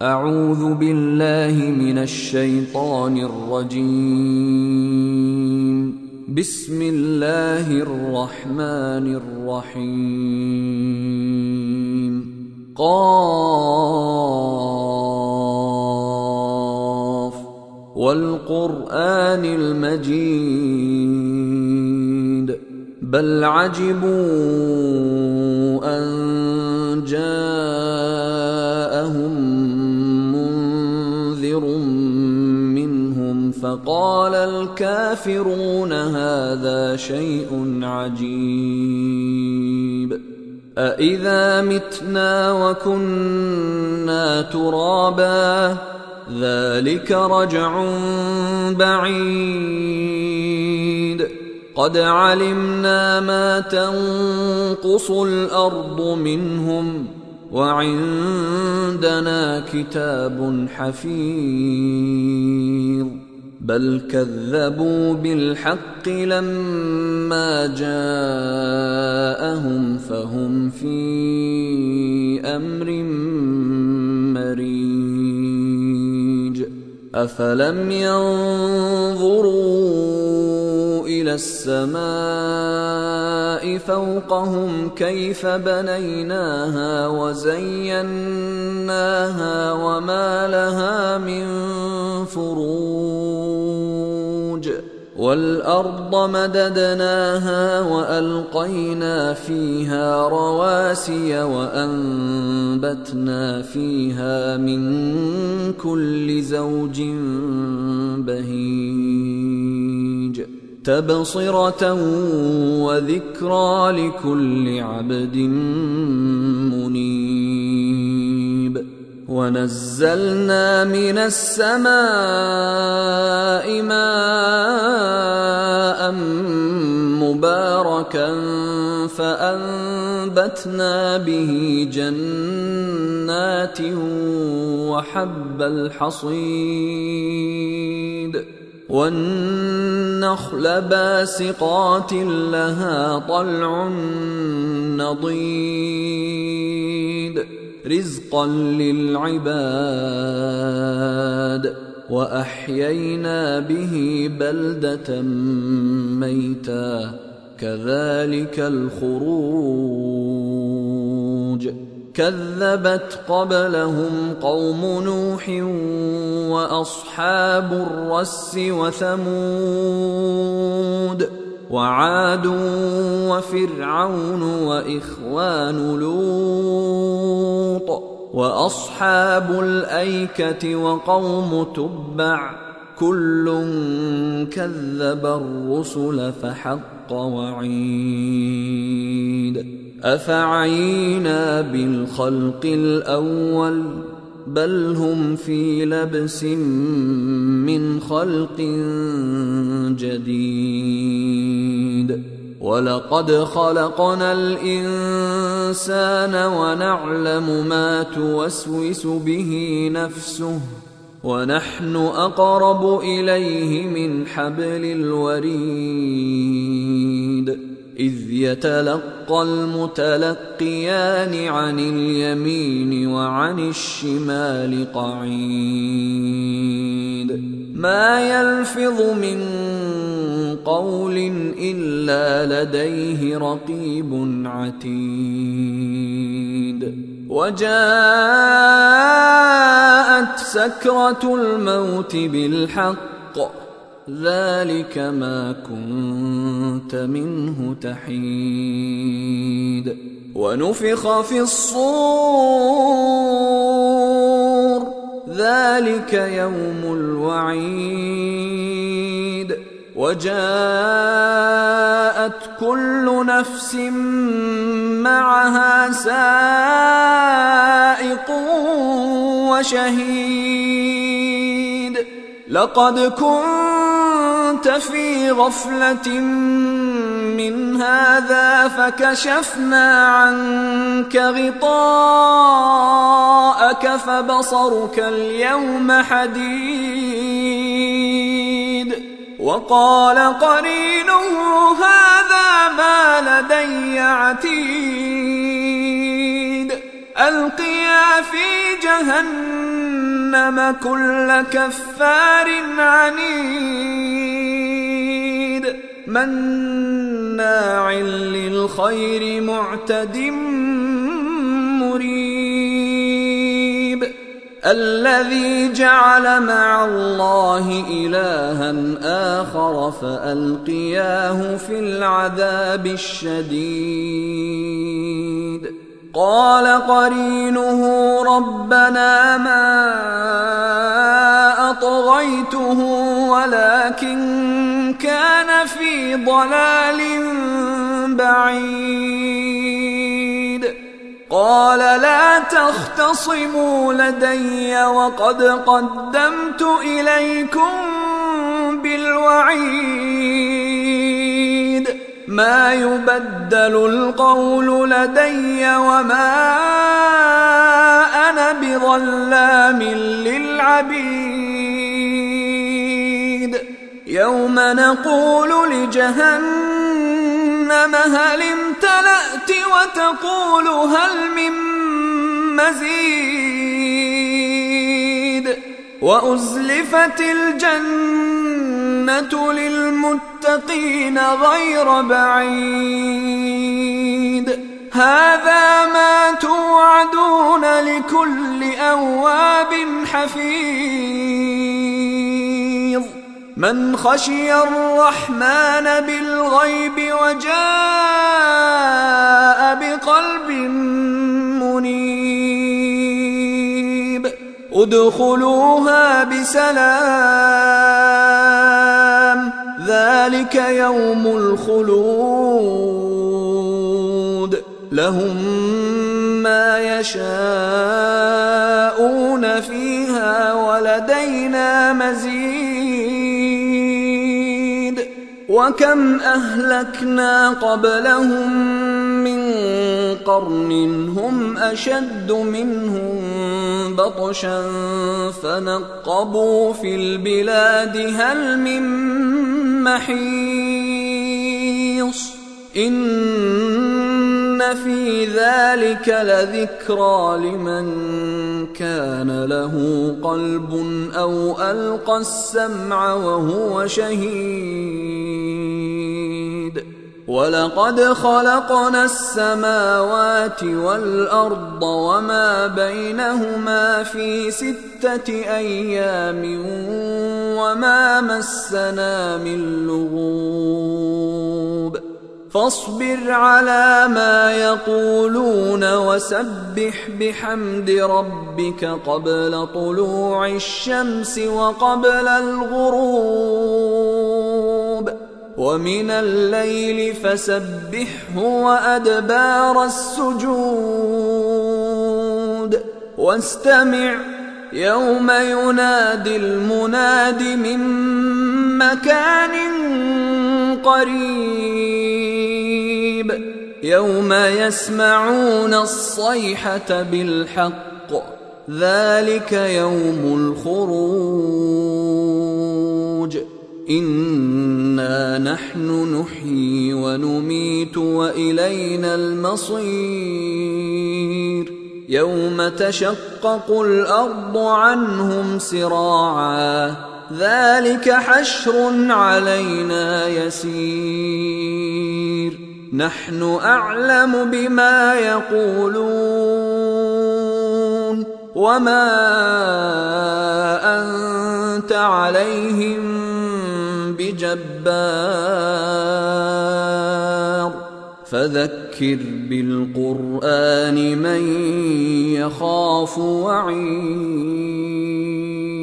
أعوذ بالله من الشيطان الرجيم. بسم الله الرحمن الرحيم. قاف والقرآن المجيد بل عجبوا أن جاءهم منذر منهم فقال الكافرون هذا شيء عجيب أإذا متنا وكنا ترابا ذلك رجع بعيد قد علمنا ما تنقص الأرض منهم وعندنا كتاب حفيظ بل كذبوا بالحق لما جاءهم فهم في أمر مريج أفلم ينظروا إلى السماء فوقهم كيف بنيناها وزيناها وما لها من فروج والأرض مددناها وألقينا فيها رواسي وأنبتنا فيها من كل زوج بهيج تبصرة وذكرى لكل عبد منيب ونزلنا من السماء ماء مباركا فأنبتنا به جنات وحب الحصيد والنخل باسقات لها طلع نضيد رزقا للعباد وأحيينا به بلدة ميتا كذلك الخروج كذبت قبلهم قوم نوح وأصحاب الرس وثمود وعاد وفرعون وإخوان لوط وأصحاب الأيكة وقوم تبع كل كذب الرسل فحق وعيد أفعينا بالخلق الأول بل هم في لبس من خلق جديد ولقد خلقنا الإنسان ونعلم ما توسوس به نفسه ونحن أقرب إليه من حبل الوريد إذ يتلقى المتلقيان عن اليمين وعن الشمال قعيد ما يلفظ من قول إلا لديه رقيب عتيد وجاءت سكرة الموت بالحق ذلك ما كنت منه تحيد ونفخ في الصور ذلك يوم الوعيد وجاءت كل نفس معها سائق وشهيد لقد كنت في غفلة من هذا فكشفنا عنك غطاءك فبصرك اليوم حديد وقال قرينه هذا ما لدي عتيد ألقيا في جهنم جهنم كل كفار عنيد مناع للخير معتد مريب الذي جعل مع الله إلها آخر فألقياه في العذاب الشديد قال قرينه ربنا ما أطغيته ولكن كان في ضلال بعيد قال لا تختصموا لدي وقد قدمت إليكم بالوعيد ما يبدل القول لدي وما أنا بظلام للعبيد يوم نقول لجهنم هل امتلأت وتقول هل من مزيد وأزلفت الجنة للمتقين غير بعيد هذا ما توعدون لكل أواب حفيظ من خشي الرحمن بالغيب وجاء بقلب منيب ادخلوها بسلام ذلك يوم الخلود لهم ما يشاءون فيها ولدينا مزيد وكم أهلكنا قبلهم من قرن هم أشد منهم بطشا فنقبوا في البلاد هل من محيص إن في ذلك لذكرى لمن كان له قلب أو ألقى السمع وهو شهيد ولقد خلقنا السماوات والأرض وما بينهما في 6 أيام وما مسنا من لغوب فاصبر على ما يقولون وسبح بحمد ربك قبل طلوع الشمس وقبل الغروب ومن الليل فسبحه وأدبار السجود واستمع يوم ينادي المناد من مكان قريب يوم يسمعون الصيحة بالحق ذلك يوم الخروج إنا نحن نحيي ونميت وإلينا المصير يوم تشقق الأرض عنهم سراعا ذلك حشر علينا يسير نحن أعلم بما يقولون وما أنت عليهم بجبار فذكر بالقرآن من يخاف وعيد